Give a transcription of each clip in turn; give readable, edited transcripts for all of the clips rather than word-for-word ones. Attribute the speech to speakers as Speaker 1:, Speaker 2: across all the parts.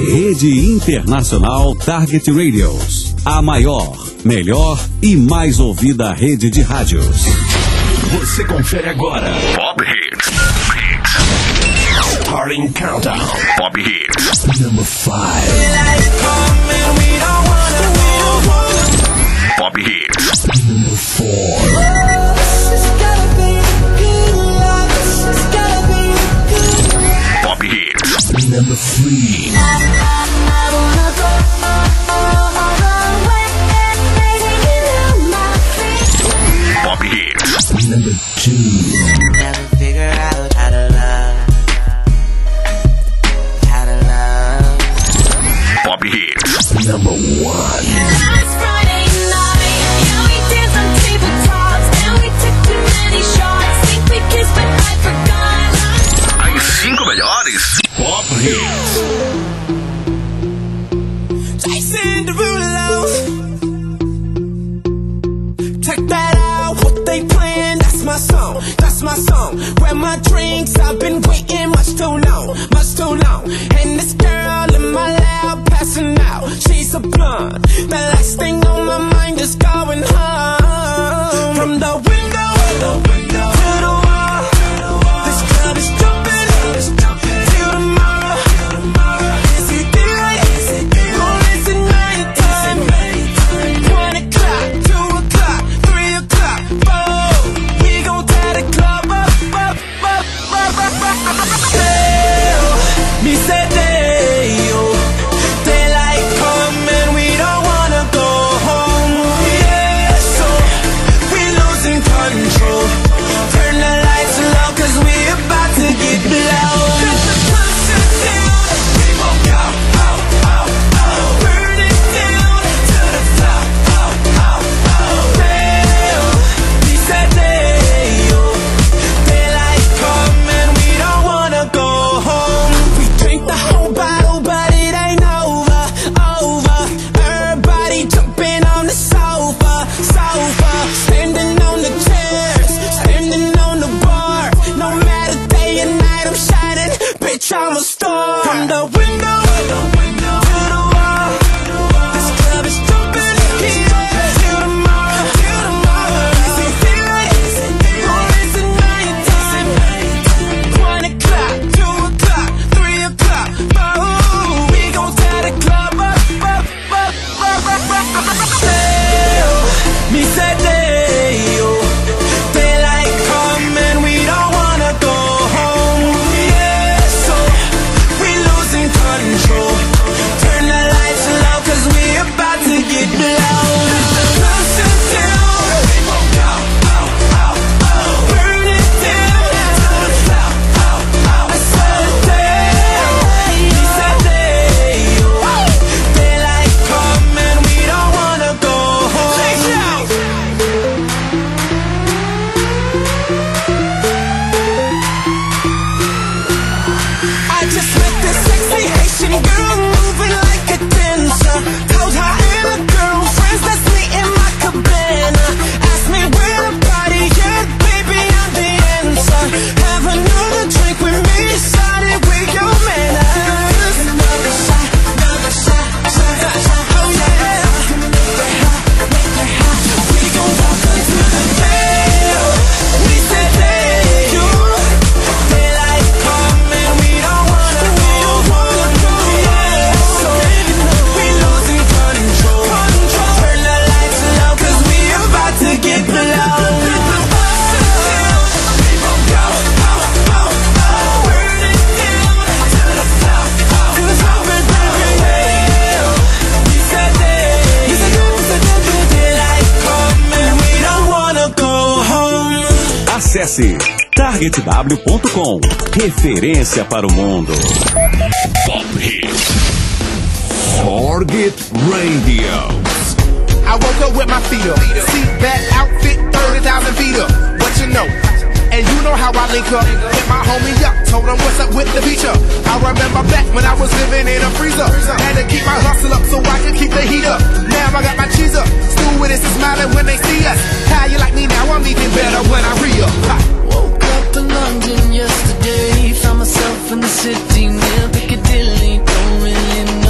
Speaker 1: Rede Internacional Target Radios. A maior, melhor e mais ouvida rede de rádios.
Speaker 2: Você confere agora Pop Hits. Starting Countdown. Pop Hits. Number 5. Pop Hits. Number 4. Pop Hits. Number 3. Pop Hits. Number 2.
Speaker 3: Never figure out how to love. How to love.
Speaker 2: Pop Hits. Number 1.
Speaker 4: Last Friday night, yeah, we danced on tabletops, and we took too many shots. Think we kissed, but I forgot.
Speaker 2: As 5 melhores Pop Hits.
Speaker 3: Jason Derulo. Take that out, what they playing? That's my song, that's my song. Grab my drinks, I've been waiting much too long, much too long. And this girl in my lap passing out, she's a blonde. The last thing on my mind is going home. From the window to the wall, this club is jumping till tomorrow. Is it daylight or is it nighttime? 1 o'clock, 2 o'clock, 3 o'clock, 4. We gon' tie the club up. Hell, me said daylight come and we don't wanna go home. Yeah, so we losing control. Turn the lights low 'cause we about to get blown. Let the sun shut down. We won't go out. Burn it down to the floor. Hell, we said daylight come and we don't wanna go home. We drink the whole bottle, but it ain't over. Everybody jumping on the sofa. Standing on the chairs, standing on the bar. No matter day and night, I'm shining. Bitch, I'm a star. From the window to the wall, this club is jumping till tomorrow. Is it daylight or is it nighttime? 1 o'clock, 2 o'clock, 3 o'clock, 4. We gon' tie the club up. Hell, me said daylight come and we don't wanna go home. Yeah, so we losing control. Turn the lights low 'cause we about to get blown. Sun shut down. We won't go out. Burn it down to the floor. I said me said daylight come and we don't wanna go home. I just met this sexy Haitian girl moving like a dancer. Told her and her girlfriends that's me in my cabana. Asked me where the party at, baby, I'm the answer. Have another drink with me, started with your manners. Another shot, oh yeah. We gon' walk until the day. We said daylight come and we don't wanna go. Yeah, so we losing control. Turn the lights low 'cause we about to get blown. We won't go out. Burn it down to the floor. 'Cause I'm in hell. We said daylight come and we don't wanna go home.
Speaker 1: Acesse targetw.com. Referência para o mundo.
Speaker 2: Pop Hits. Target Radio.
Speaker 5: I woke up with my feet up. Seat back, outfit, 30,000 feet up. What you know? And you know how I link up. Hit my homie up, told him what's up with the feature. I remember back when I was living in a freezer. Had to keep my hustle up so I could keep the heat up. Now I got my cheese up. Stewardess is smiling when they see us. How you like me now? I'm even better when I re-up.
Speaker 3: Woke up in London yesterday, found myself in the city near Piccadilly. Don't really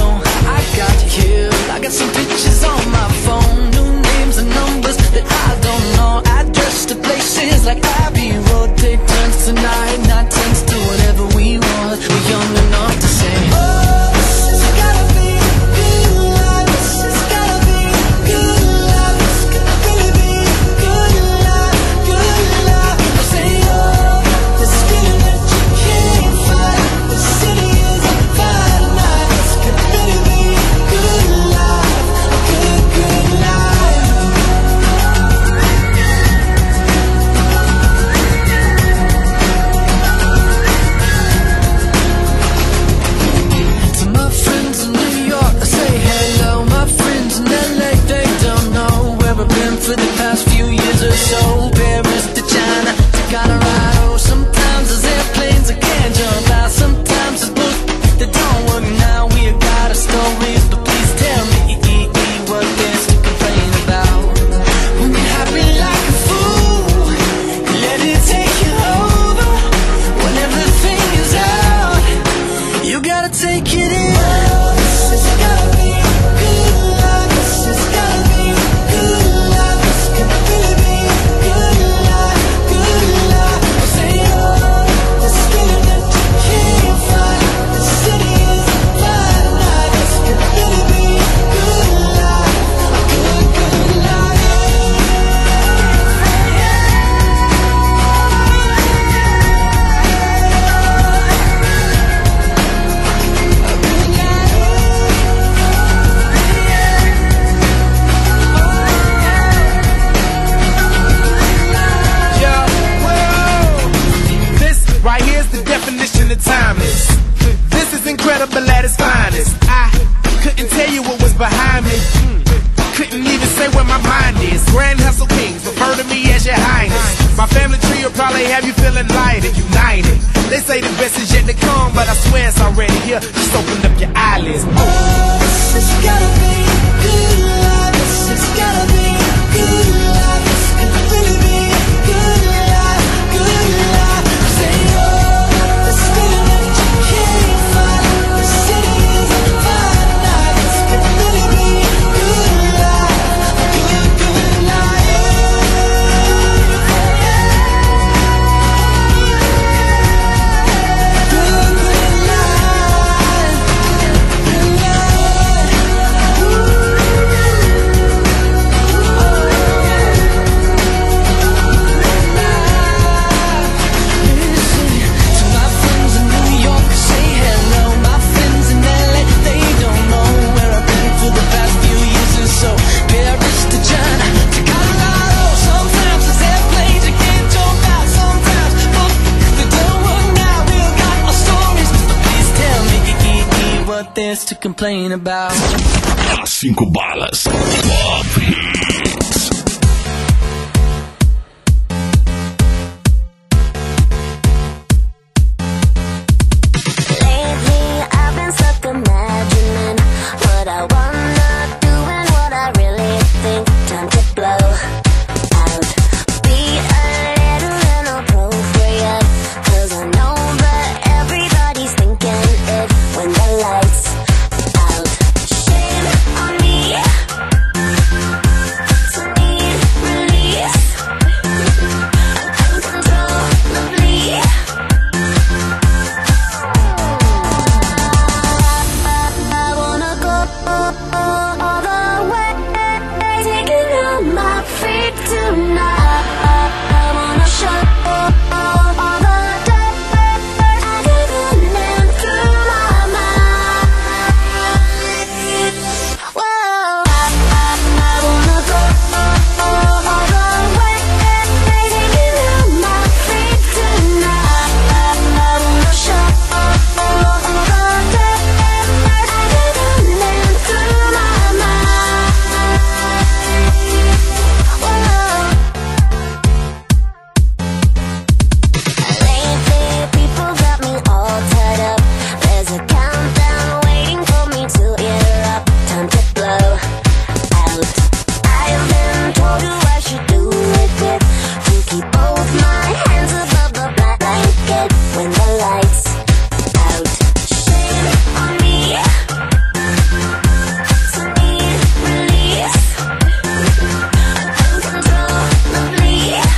Speaker 5: definition of timeless. This is incredible at its finest. I couldn't tell you what was behind me. Couldn't even say where my mind is. Grand Hustle Kings, refer to me as your highness. My family tree will probably have you feeling light and united. They say the best is yet to come, but I swear it's already here. Just open up your eyelids.
Speaker 3: Oh, this has gotta be good life. This has gotta be good life. This could really be good life, good life. Say, oh, the feeling that you can't find. The city is a fine night. This could really be good life, good, good life. Good, good life. Good life. Listen to my friends in New York, say hello. My friends in LA, they don't know where I've been for the past few years or so. Paris to China to Colorado. Sometimes there's airplanes you can't jump out. Sometimes they don't work now. We all got our stories, but please tell me what there's to complain about.
Speaker 2: As 5 balas. Pop Hits.
Speaker 4: Lately, I've been stuck imagining what I wanna do and what I really think. Time to blow out. Be a little inappropriate, 'cause I know that everybody's thinking it when the lights out. Shame on me. To need release. Uncontrollably. I wanna go all the way, taking on my feet tonight. I wanna show all the dirt I didn't in through my mind. Whoa, I wanna go all the way, taking on my feet tonight. I wanna show all the dirt I didn't in through my mind. Whoa. Lately, people got me all tied up. There's a countdown waiting for me to erupt. Time to blow out. I've been told who I should do it with. To keep both my hands above the blanket when the lights out. Shame on me. To need release. Uncontrollably.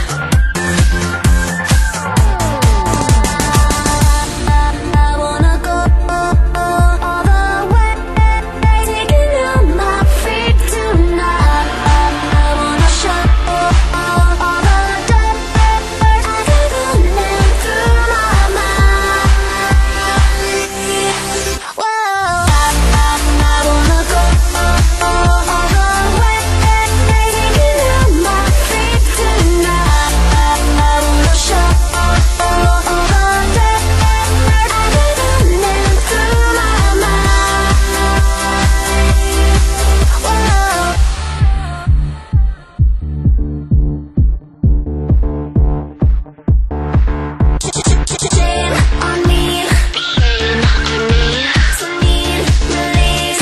Speaker 4: I wanna go all the way, taking on my feet tonight. I wanna show all the dirt I didn't in through my mind. Whoa, I wanna go all the way, taking on my feet tonight. I wanna show all the dirt I didn't in through my mind. Whoa. Shame on me. To need release.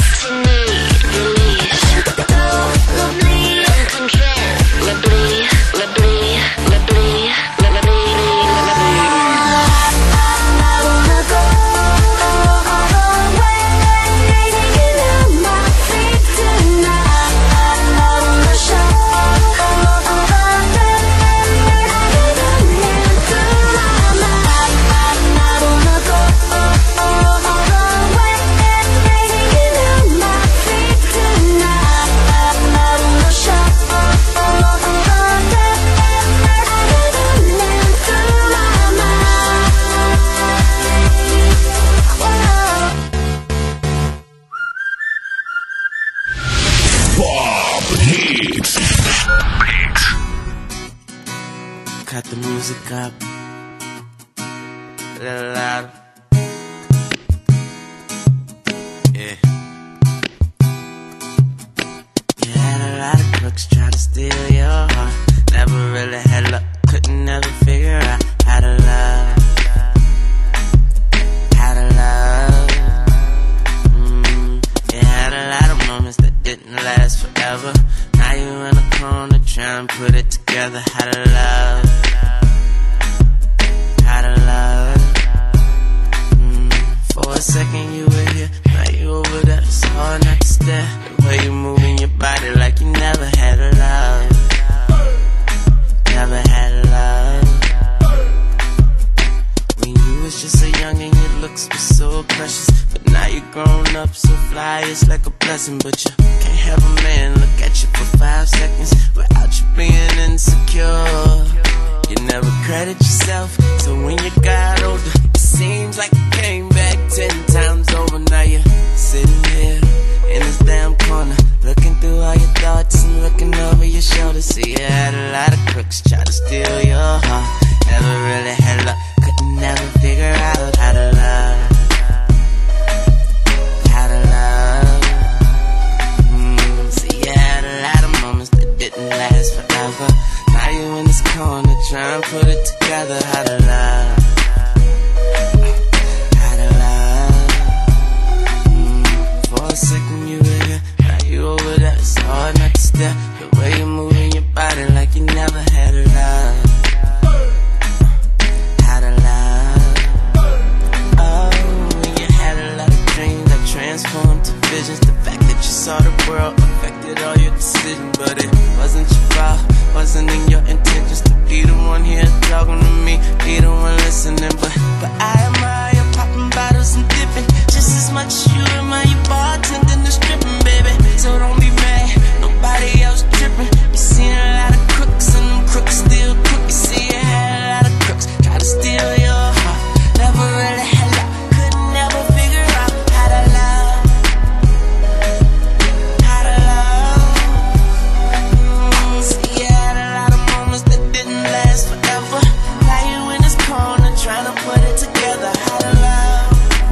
Speaker 4: I wanna go all the way, taking on my feet tonight. I wanna show all the dirt I didn't in through my mind. I wanna go all the way, taking on my feet tonight. I wanna show all the dirt I didn't in through my mind. Whoa.
Speaker 2: Pop Hits.
Speaker 6: Cut the music up. a lot. Yeah. You had a lot of crooks try to steal your heart. Never really had luck, couldn't never figure out how to love. How to love. You had a lot of moments that didn't last forever. Now you in a corner trying to put it together. How to love. How to love. For a second you were here, now you over there. It's hard not to stare. The way you moving your body like you never had a love. Never had a love. When you was just so young and your looks were so precious, but now you're grown up so fly, it's like a blessing. But you can't have a man look at you for 5 seconds without you being insecure. You never credit yourself, so when you got older, it seems like you came back 10 times over. Now you're sitting here in this damn corner, looking through all your thoughts and looking over your shoulder. See, you had a lot of crooks try to steal your heart. Never really had luck, couldn't never figure out how to love. How to love. See, you had a lot of moments that didn't last forever. Now you in this corner trying to put it together. How to love. How to love. For a second you were here, now you over there. It's hard not to stare. The way you're moving your body like you never had a love. How to love. Oh, when you had a lot of dreams that transformed to visions. The fact that you saw the world affected all your decisions, but it wasn't your fault, wasn't in your intentions to be the one here talking to me, be the one listening. But I admire you popping bottles and dipping just as much as you admire you bartending and stripping, baby. So don't be mad, nobody else tripping. You seen a lot of crooks and them crooks still crook. You see you had a lot of crooks try to steal your heart. Never really had luck, couldn't never figure out how to love. How to love. See, you had a lot of moments that didn't last forever. Now you in this corner trying to put it together. How to love.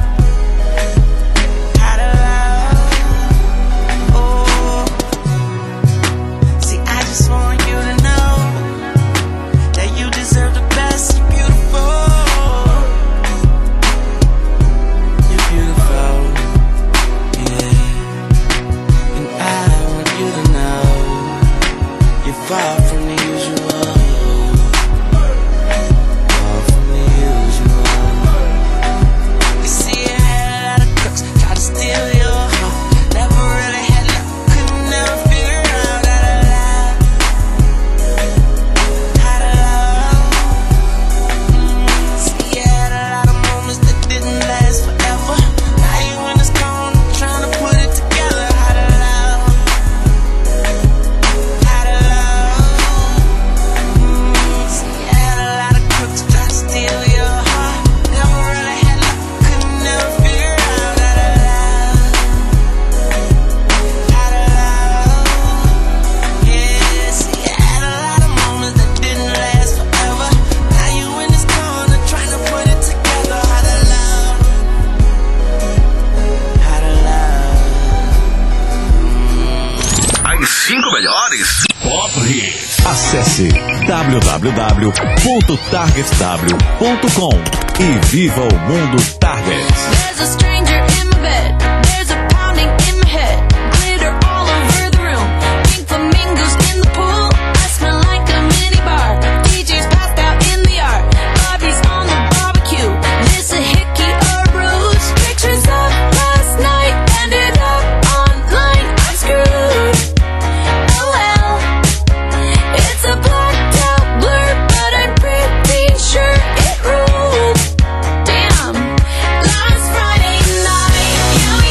Speaker 6: How to love. Oh. See, I just want you to know that you deserve the best. You're beautiful. You're beautiful. Yeah. And I want you to know you're far from the usual. Far from the usual. You see, you had a lot of crooks try to steal your heart. Never really had luck, couldn't never figure out how to love. How to love. See, you had a lot of moments that didn't last forever. Now you in this corner trying to put it together. How to love. How to love. See, you had a lot of crooks try to steal your heart. Never really had luck, couldn't never figure out how to love. How to love. Yeah, see, you had a lot of moments that didn't last forever. Now you in this corner trying to put it together. How to love. How to love.
Speaker 2: As 5 melhores Pop Hits.
Speaker 1: Acesse www.targetw.com e viva o mundo Target.
Speaker 4: There's a stranger in my bed. There's a pounding in my head. Glitter all over the room. Pink flamingos in the pool. I smell like a mini bar. DJ's passed out in the yard. Bobby's on the barbecue. This a hickey or bruise. Pictures of last night ended up online. I'm screwed. Oh well. It's a blacked out blur, but I'm pretty sure it ruled. Damn. Last Friday night, you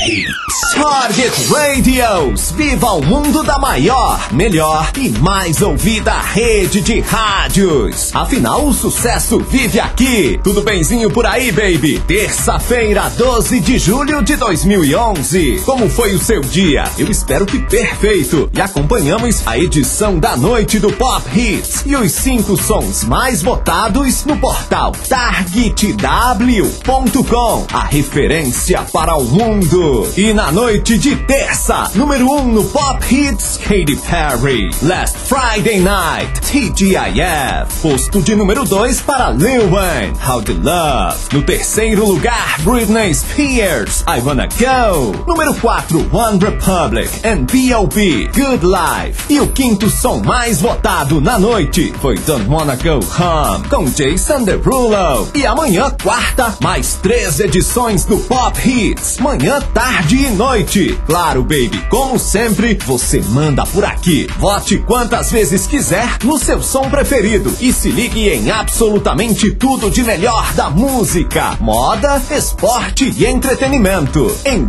Speaker 7: Target Radios, viva o mundo da maior, melhor e mais ouvida rede de rádios. Afinal, o sucesso vive aqui. Tudo benzinho por aí, baby? Terça-feira, 12 de julho de 2011. Como foi o seu dia? Eu espero que perfeito. E acompanhamos a edição da noite do Pop Hits e os 5 sons mais votados no portal targetw.com, a referência para o mundo. E na noite de terça, número 1 no Pop Hits, Katy Perry, Last Friday Night, TGIF. Posto de número 2 para Lil Wayne, How to Love. No terceiro lugar, Britney Spears, I Wanna Go. Número 4, One Republic and B.O.B, Good Life. E o quinto som mais votado na noite foi Don't Wanna Go Home, com Jason Derulo. E amanhã, quarta, mais 3 edições do Pop Hits, manhã, tarde e noite. Claro, baby, como sempre, você manda por aqui. Vote quantas vezes quiser no seu som preferido e se ligue em absolutamente tudo de melhor da música, moda, esporte e entretenimento em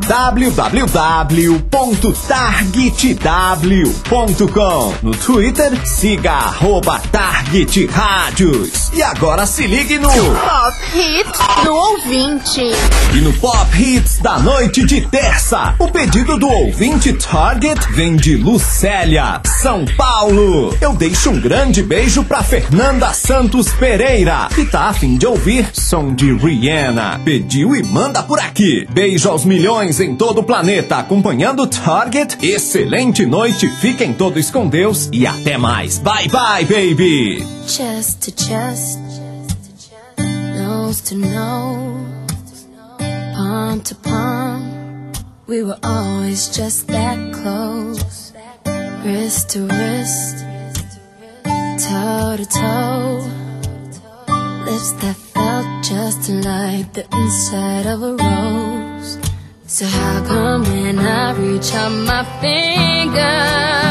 Speaker 7: www.targetw.com. No Twitter, siga @Target Rádios. E agora se ligue no
Speaker 8: Pop Hits do ouvinte.
Speaker 7: E no Pop Hits da noite de terça, o pedido do ouvinte Target vem de Lucélia, São Paulo. Eu deixo um grande beijo pra Fernanda Santos Pereira, que tá a fim de ouvir som de Rihanna. Pediu e manda por aqui. Beijo aos milhões em todo o planeta acompanhando Target. Excelente noite, fiquem todos com Deus e até mais. Bye bye, baby.
Speaker 4: Chest to chest, nose to nose, palm to palm. We were always just that close. Wrist to wrist, toe to toe. Lips that felt just like the inside of a rose. So how come when I reach out my finger,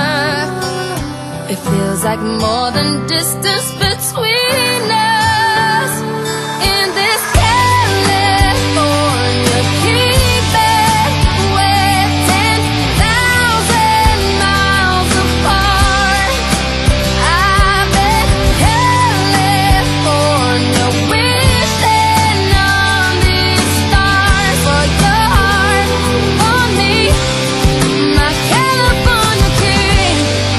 Speaker 4: it feels like more than distance between us? In this California keeping, we're 10,000 miles apart. I'm in California wishing on these stars for your heart, for me, my California king.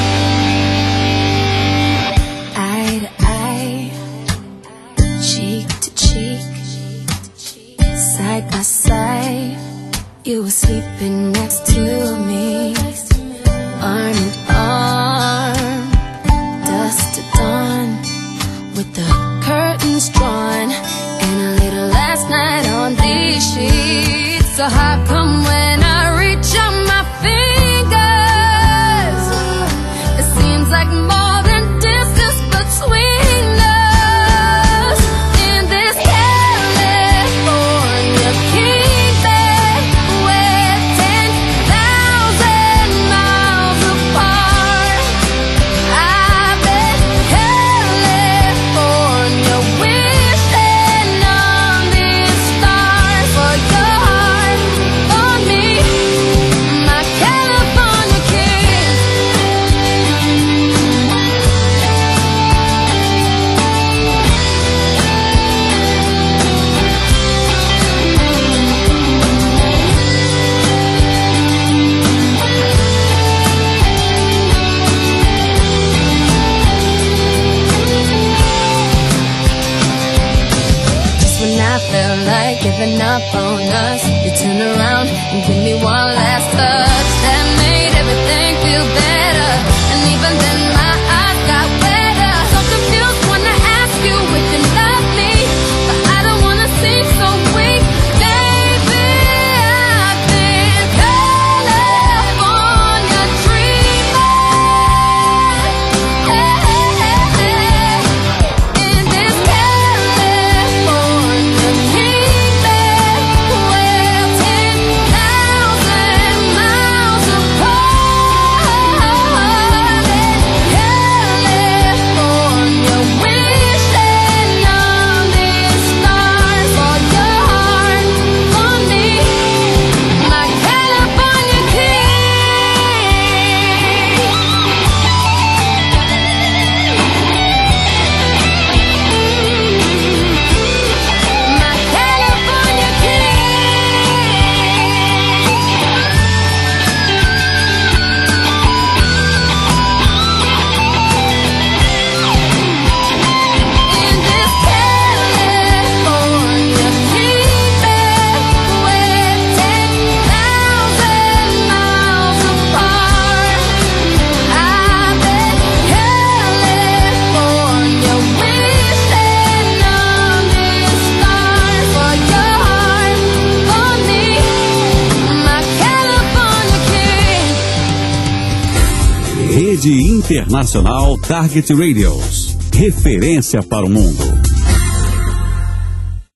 Speaker 4: Eye to eye, cheek to cheek, side by side, you were sleeping next to me, arm in arm, dusk to dawn, with the curtains drawn, and I laid last night on these sheets. So how come when I reach out my fingers, it seems like more than distance between us? In this California keeping, we're 10,000 miles apart. I'm in California wishing on these stars for your heart, for me, my California king. Just when I felt like giving up on us, you turn around and give me one last touch that made everything feel better. And even then my eyes got wetter. So confused when I ask you if you love me, but I don't wanna seem so weak. Baby, I've been California dreaming. In this California keeping, we're 10,000
Speaker 1: Rede Internacional Target Radios. Referência para o mundo.